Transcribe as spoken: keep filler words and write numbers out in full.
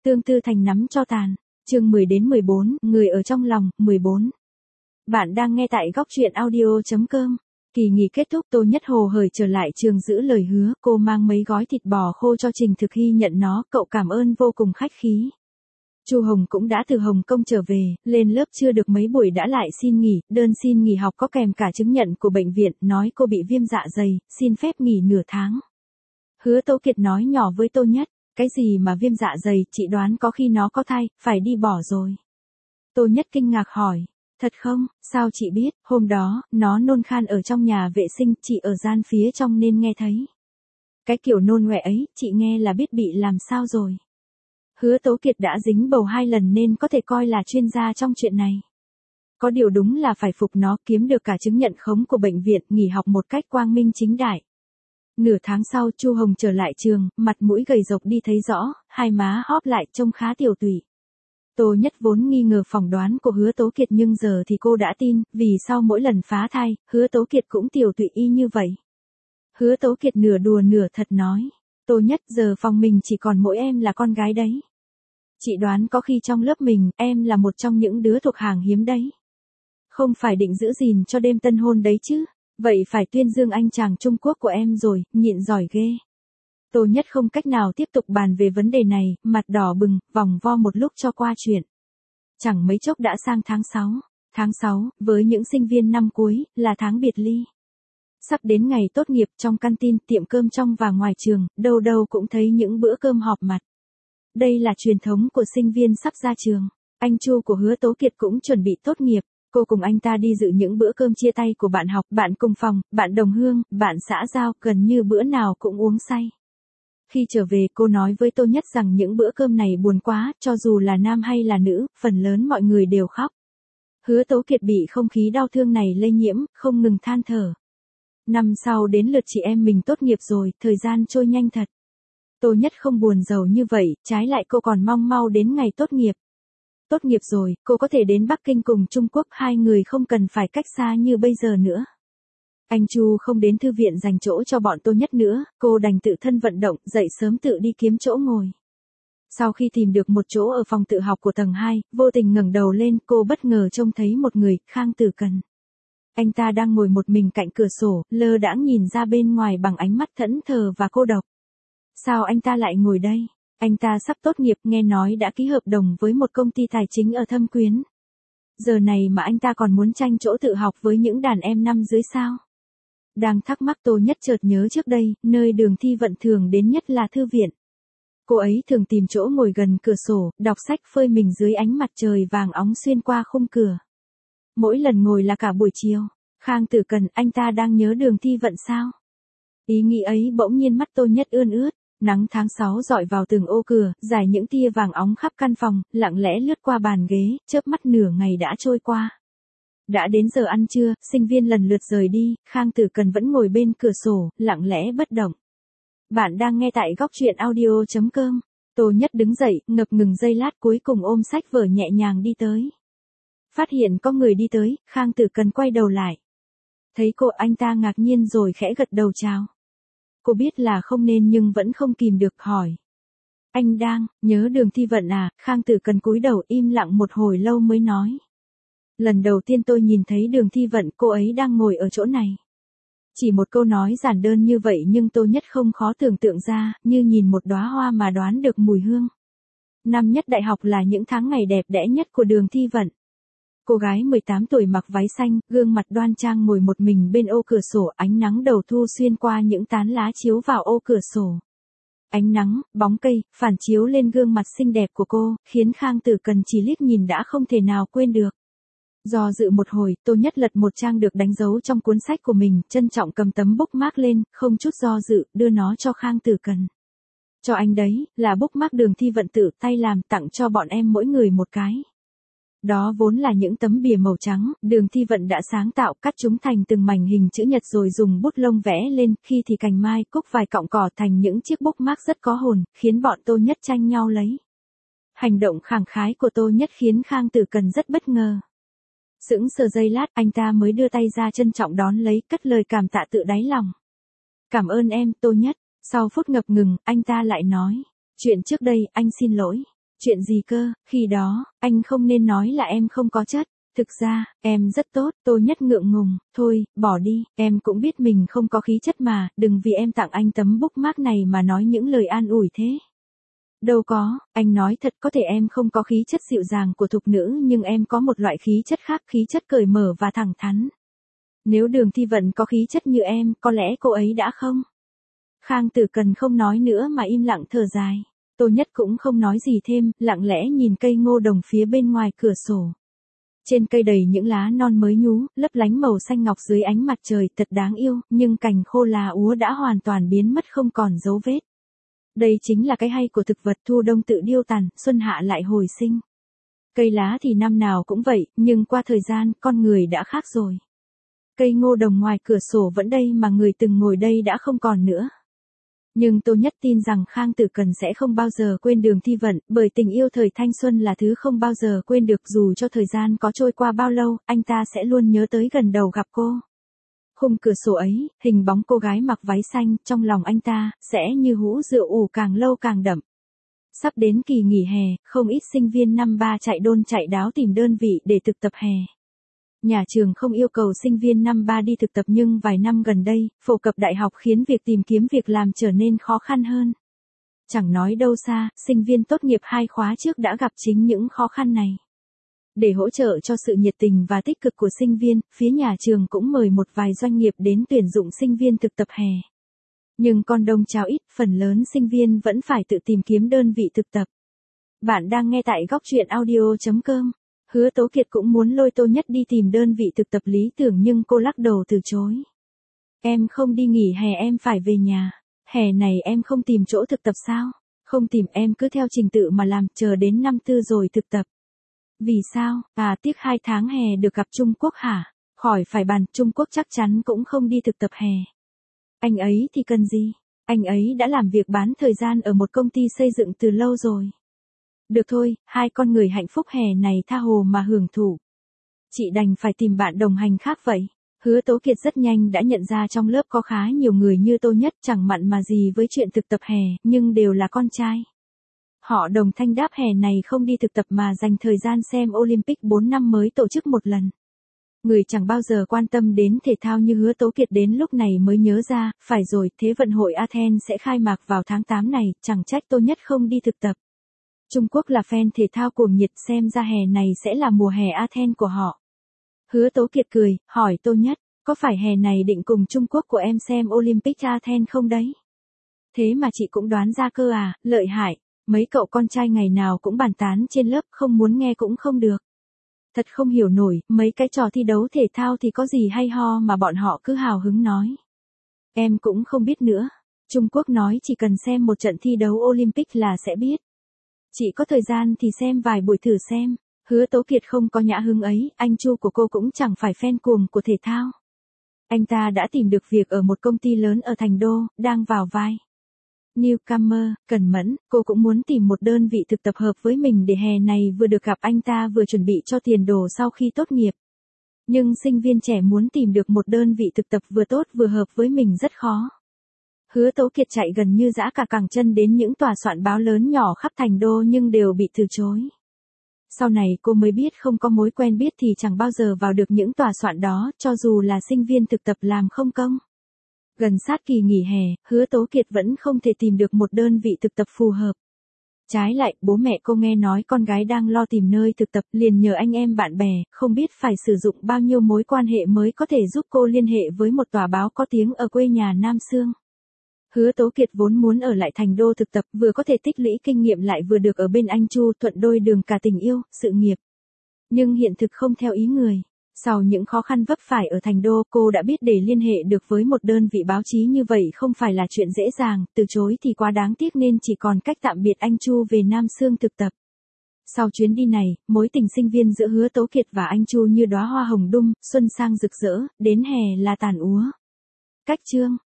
Tương tư thành nắm cho tàn. Chương mười đến mười bốn, người ở trong lòng, mười bốn. Bạn đang nghe tại góc truyện audio chấm com. Kỳ nghỉ kết thúc, Tô Nhất Hồ hời trở lại trường giữ lời hứa, cô mang mấy gói thịt bò khô cho Trình Thực Hy nhận nó, cậu cảm ơn vô cùng khách khí. Chu Hồng cũng đã từ Hồng Kông trở về, lên lớp chưa được mấy buổi đã lại xin nghỉ, đơn xin nghỉ học có kèm cả chứng nhận của bệnh viện, nói cô bị viêm dạ dày, xin phép nghỉ nửa tháng. Hứa Tố Kiệt nói nhỏ với Tô Nhất, cái gì mà viêm dạ dày, chị đoán có khi nó có thai, phải đi bỏ rồi. Tô Nhất kinh ngạc hỏi, thật không, sao chị biết, hôm đó, nó nôn khan ở trong nhà vệ sinh, chị ở gian phía trong nên nghe thấy. Cái kiểu nôn ngoẹ ấy, chị nghe là biết bị làm sao rồi. Hứa Tố Kiệt đã dính bầu hai lần nên có thể coi là chuyên gia trong chuyện này. Có điều đúng là phải phục nó, kiếm được cả chứng nhận khống của bệnh viện, nghỉ học một cách quang minh chính đại. Nửa tháng sau, Chu Hồng trở lại trường, mặt mũi gầy rộc đi thấy rõ, hai má hóp lại trông khá tiểu tụy. Tô Nhất vốn nghi ngờ phỏng đoán của Hứa Tố Kiệt nhưng giờ thì cô đã tin, vì sau mỗi lần phá thai, Hứa Tố Kiệt cũng tiểu tụy y như vậy. Hứa Tố Kiệt nửa đùa nửa thật nói, Tô Nhất, giờ phòng mình chỉ còn mỗi em là con gái đấy. Chị đoán có khi trong lớp mình, em là một trong những đứa thuộc hàng hiếm đấy. Không phải định giữ gìn cho đêm tân hôn đấy chứ, vậy phải tuyên dương anh chàng Trung Quốc của em rồi, nhịn giỏi ghê. Tô Nhất không cách nào tiếp tục bàn về vấn đề này, mặt đỏ bừng, vòng vo một lúc cho qua chuyện. Chẳng mấy chốc đã sang tháng sáu. Tháng sáu, với những sinh viên năm cuối, là tháng biệt ly. Sắp đến ngày tốt nghiệp, trong canteen, tiệm cơm trong và ngoài trường, đâu đâu cũng thấy những bữa cơm họp mặt. Đây là truyền thống của sinh viên sắp ra trường. Anh Chu của Hứa Tố Kiệt cũng chuẩn bị tốt nghiệp. Cô cùng anh ta đi dự những bữa cơm chia tay của bạn học, bạn cùng phòng, bạn đồng hương, bạn xã giao, gần như bữa nào cũng uống say. Khi trở về, cô nói với Tô Nhất rằng những bữa cơm này buồn quá, cho dù là nam hay là nữ, phần lớn mọi người đều khóc. Hứa Tố Kiệt bị không khí đau thương này lây nhiễm, không ngừng than thở. Năm sau đến lượt chị em mình tốt nghiệp rồi, thời gian trôi nhanh thật. Tô Nhất không buồn rầu như vậy, trái lại cô còn mong mau đến ngày tốt nghiệp. Tốt nghiệp rồi, cô có thể đến Bắc Kinh cùng Trung Quốc, hai người không cần phải cách xa như bây giờ nữa. Anh Chu không đến thư viện dành chỗ cho bọn Tô Nhất nữa, cô đành tự thân vận động, dậy sớm tự đi kiếm chỗ ngồi. Sau khi tìm được một chỗ ở phòng tự học của tầng hai, vô tình ngẩng đầu lên, cô bất ngờ trông thấy một người, Khang Tử Cần. Anh ta đang ngồi một mình cạnh cửa sổ, lơ đãng nhìn ra bên ngoài bằng ánh mắt thẫn thờ và cô độc. Sao anh ta lại ngồi đây? Anh ta sắp tốt nghiệp, nghe nói đã ký hợp đồng với một công ty tài chính ở Thâm Quyến. Giờ này mà anh ta còn muốn tranh chỗ tự học với những đàn em năm dưới sao? Đang thắc mắc, Tô Nhất chợt nhớ trước đây, nơi Đường Thi Vận thường đến nhất là thư viện. Cô ấy thường tìm chỗ ngồi gần cửa sổ, đọc sách phơi mình dưới ánh mặt trời vàng óng xuyên qua khung cửa. Mỗi lần ngồi là cả buổi chiều. Khang Tử Cần, anh ta đang nhớ Đường Thi Vận sao? Ý nghĩ ấy bỗng nhiên mắt Tô Nhất ươn ướt. Nắng tháng sáu dọi vào từng ô cửa, dài những tia vàng óng khắp căn phòng, lặng lẽ lướt qua bàn ghế, chớp mắt nửa ngày đã trôi qua. Đã đến giờ ăn trưa, sinh viên lần lượt rời đi, Khang Tử Cần vẫn ngồi bên cửa sổ, lặng lẽ bất động. Bạn đang nghe tại góc truyện audio chấm com. Tô Nhất đứng dậy, ngập ngừng giây lát cuối cùng ôm sách vở nhẹ nhàng đi tới. Phát hiện có người đi tới, Khang Tử Cần quay đầu lại. Thấy cô, anh ta ngạc nhiên rồi khẽ gật đầu chào. Cô biết là không nên nhưng vẫn không kìm được hỏi. Anh đang nhớ Đường Thi Vận à? Khang Tử Cần cúi đầu im lặng một hồi lâu mới nói. Lần đầu tiên tôi nhìn thấy Đường Thi Vận, cô ấy đang ngồi ở chỗ này. Chỉ một câu nói giản đơn như vậy nhưng Tô Nhất không khó tưởng tượng ra, như nhìn một đóa hoa mà đoán được mùi hương. Năm nhất đại học là những tháng ngày đẹp đẽ nhất của Đường Thi Vận. Cô gái mười tám tuổi mặc váy xanh, gương mặt đoan trang ngồi một mình bên ô cửa sổ, ánh nắng đầu thu xuyên qua những tán lá chiếu vào ô cửa sổ. Ánh nắng, bóng cây, phản chiếu lên gương mặt xinh đẹp của cô, khiến Khang Tử Cần chỉ liếc nhìn đã không thể nào quên được. Do dự một hồi, Tô Nhất lật một trang được đánh dấu trong cuốn sách của mình, trân trọng cầm tấm bookmark lên, không chút do dự, đưa nó cho Khang Tử Cần. Cho anh đấy, là bookmark Đường Thi Vận tự tay làm, tặng cho bọn em mỗi người một cái. Đó vốn là những tấm bìa màu trắng, Đường Thi Vận đã sáng tạo, cắt chúng thành từng mảnh hình chữ nhật rồi dùng bút lông vẽ lên, khi thì cành mai, cúc vài cọng cỏ thành những chiếc bookmark rất có hồn, khiến bọn Tô Nhất tranh nhau lấy. Hành động khẳng khái của Tô Nhất khiến Khang Tử Cần rất bất ngờ. Sững sờ giây lát, anh ta mới đưa tay ra trân trọng đón lấy, cất lời cảm tạ tự đáy lòng. Cảm ơn em, Tô Nhất. Sau phút ngập ngừng, anh ta lại nói. Chuyện trước đây, anh xin lỗi. Chuyện gì cơ, khi đó, anh không nên nói là em không có chất. Thực ra, em rất tốt, Tô Nhất ngượng ngùng, thôi, bỏ đi, em cũng biết mình không có khí chất mà, đừng vì em tặng anh tấm bookmark này mà nói những lời an ủi thế. Đâu có, anh nói thật có thể em không có khí chất dịu dàng của thục nữ nhưng em có một loại khí chất khác, khí chất cởi mở và thẳng thắn. Nếu Đường Thi Vận có khí chất như em, có lẽ cô ấy đã không. Khang Tử Cần không nói nữa mà im lặng thở dài. Tô Nhất cũng không nói gì thêm, lặng lẽ nhìn cây ngô đồng phía bên ngoài cửa sổ. Trên cây đầy những lá non mới nhú, lấp lánh màu xanh ngọc dưới ánh mặt trời thật đáng yêu, nhưng cành khô lá úa đã hoàn toàn biến mất không còn dấu vết. Đây chính là cái hay của thực vật, thu đông tự điêu tàn, xuân hạ lại hồi sinh. Cây lá thì năm nào cũng vậy, nhưng qua thời gian, con người đã khác rồi. Cây ngô đồng ngoài cửa sổ vẫn đây mà người từng ngồi đây đã không còn nữa. Nhưng Tô Nhất tin rằng Khang Tử Cần sẽ không bao giờ quên Đường Thi Vận, bởi tình yêu thời thanh xuân là thứ không bao giờ quên được, dù cho thời gian có trôi qua bao lâu, anh ta sẽ luôn nhớ tới gần đầu gặp cô. Khung cửa sổ ấy, hình bóng cô gái mặc váy xanh, trong lòng anh ta, sẽ như hũ rượu ủ càng lâu càng đậm. Sắp đến kỳ nghỉ hè, không ít sinh viên năm ba chạy đôn chạy đáo tìm đơn vị để thực tập hè. Nhà trường không yêu cầu sinh viên năm ba đi thực tập nhưng vài năm gần đây, phổ cập đại học khiến việc tìm kiếm việc làm trở nên khó khăn hơn. Chẳng nói đâu xa, sinh viên tốt nghiệp hai khóa trước đã gặp chính những khó khăn này. Để hỗ trợ cho sự nhiệt tình và tích cực của sinh viên, phía nhà trường cũng mời một vài doanh nghiệp đến tuyển dụng sinh viên thực tập hè. Nhưng con đông cháo ít, phần lớn sinh viên vẫn phải tự tìm kiếm đơn vị thực tập. Bạn đang nghe tại góc truyện audio chấm com. Hứa Tố Kiệt cũng muốn lôi Tô Nhất đi tìm đơn vị thực tập lý tưởng nhưng cô lắc đầu từ chối. Em không đi nghỉ hè, em phải về nhà. Hè này em không tìm chỗ thực tập sao? Không tìm, em cứ theo trình tự mà làm, chờ đến năm tư rồi thực tập. Vì sao? À, tiếc hai tháng hè được gặp Trung Quốc hả? Khỏi phải bàn, Trung Quốc chắc chắn cũng không đi thực tập hè. Anh ấy thì cần gì? Anh ấy đã làm việc bán thời gian ở một công ty xây dựng từ lâu rồi. Được thôi, hai con người hạnh phúc hè này tha hồ mà hưởng thụ. Chị đành phải tìm bạn đồng hành khác vậy. Hứa Tố Kiệt rất nhanh đã nhận ra trong lớp có khá nhiều người như Tô Nhất chẳng mặn mà gì với chuyện thực tập hè, nhưng đều là con trai. Họ đồng thanh đáp hè này không đi thực tập mà dành thời gian xem Olympic bốn năm mới tổ chức một lần. Người chẳng bao giờ quan tâm đến thể thao như Hứa Tố Kiệt đến lúc này mới nhớ ra, phải rồi, Thế vận hội Athens sẽ khai mạc vào tháng tám này, chẳng trách Tô Nhất không đi thực tập. Trung Quốc là fan thể thao cuồng nhiệt, xem ra hè này sẽ là mùa hè Athens của họ. Hứa Tố Kiệt cười, hỏi Tô Nhất, có phải hè này định cùng Trung Quốc của em xem Olympic Athens không đấy? Thế mà chị cũng đoán ra cơ à, lợi hại, mấy cậu con trai ngày nào cũng bàn tán trên lớp, không muốn nghe cũng không được. Thật không hiểu nổi, mấy cái trò thi đấu thể thao thì có gì hay ho mà bọn họ cứ hào hứng nói. Em cũng không biết nữa. Trung Quốc nói chỉ cần xem một trận thi đấu Olympic là sẽ biết. Chị có thời gian thì xem vài buổi thử xem. Hứa Tố Kiệt không có nhã hứng ấy, anh Chu của cô cũng chẳng phải fan cuồng của thể thao. Anh ta đã tìm được việc ở một công ty lớn ở Thành Đô, đang vào vai newcomer, cần mẫn, cô cũng muốn tìm một đơn vị thực tập hợp với mình để hè này vừa được gặp anh ta vừa chuẩn bị cho tiền đồ sau khi tốt nghiệp. Nhưng sinh viên trẻ muốn tìm được một đơn vị thực tập vừa tốt vừa hợp với mình rất khó. Hứa Tố Kiệt chạy gần như dã cả cẳng chân đến những tòa soạn báo lớn nhỏ khắp Thành Đô nhưng đều bị từ chối. Sau này cô mới biết không có mối quen biết thì chẳng bao giờ vào được những tòa soạn đó, cho dù là sinh viên thực tập làm không công. Gần sát kỳ nghỉ hè, Hứa Tố Kiệt vẫn không thể tìm được một đơn vị thực tập phù hợp. Trái lại, bố mẹ cô nghe nói con gái đang lo tìm nơi thực tập, liền nhờ anh em bạn bè, không biết phải sử dụng bao nhiêu mối quan hệ mới có thể giúp cô liên hệ với một tòa báo có tiếng ở quê nhà Nam Xương. Hứa Tố Kiệt vốn muốn ở lại Thành Đô thực tập, vừa có thể tích lũy kinh nghiệm lại vừa được ở bên anh Chu, thuận đôi đường cả tình yêu, sự nghiệp. Nhưng hiện thực không theo ý người. Sau những khó khăn vấp phải ở Thành Đô, cô đã biết để liên hệ được với một đơn vị báo chí như vậy không phải là chuyện dễ dàng, từ chối thì quá đáng tiếc nên chỉ còn cách tạm biệt anh Chu về Nam Xương thực tập. Sau chuyến đi này, mối tình sinh viên giữa Hứa Tố Kiệt và anh Chu như đóa hoa hồng đung, xuân sang rực rỡ, đến hè là tàn úa. Cách chương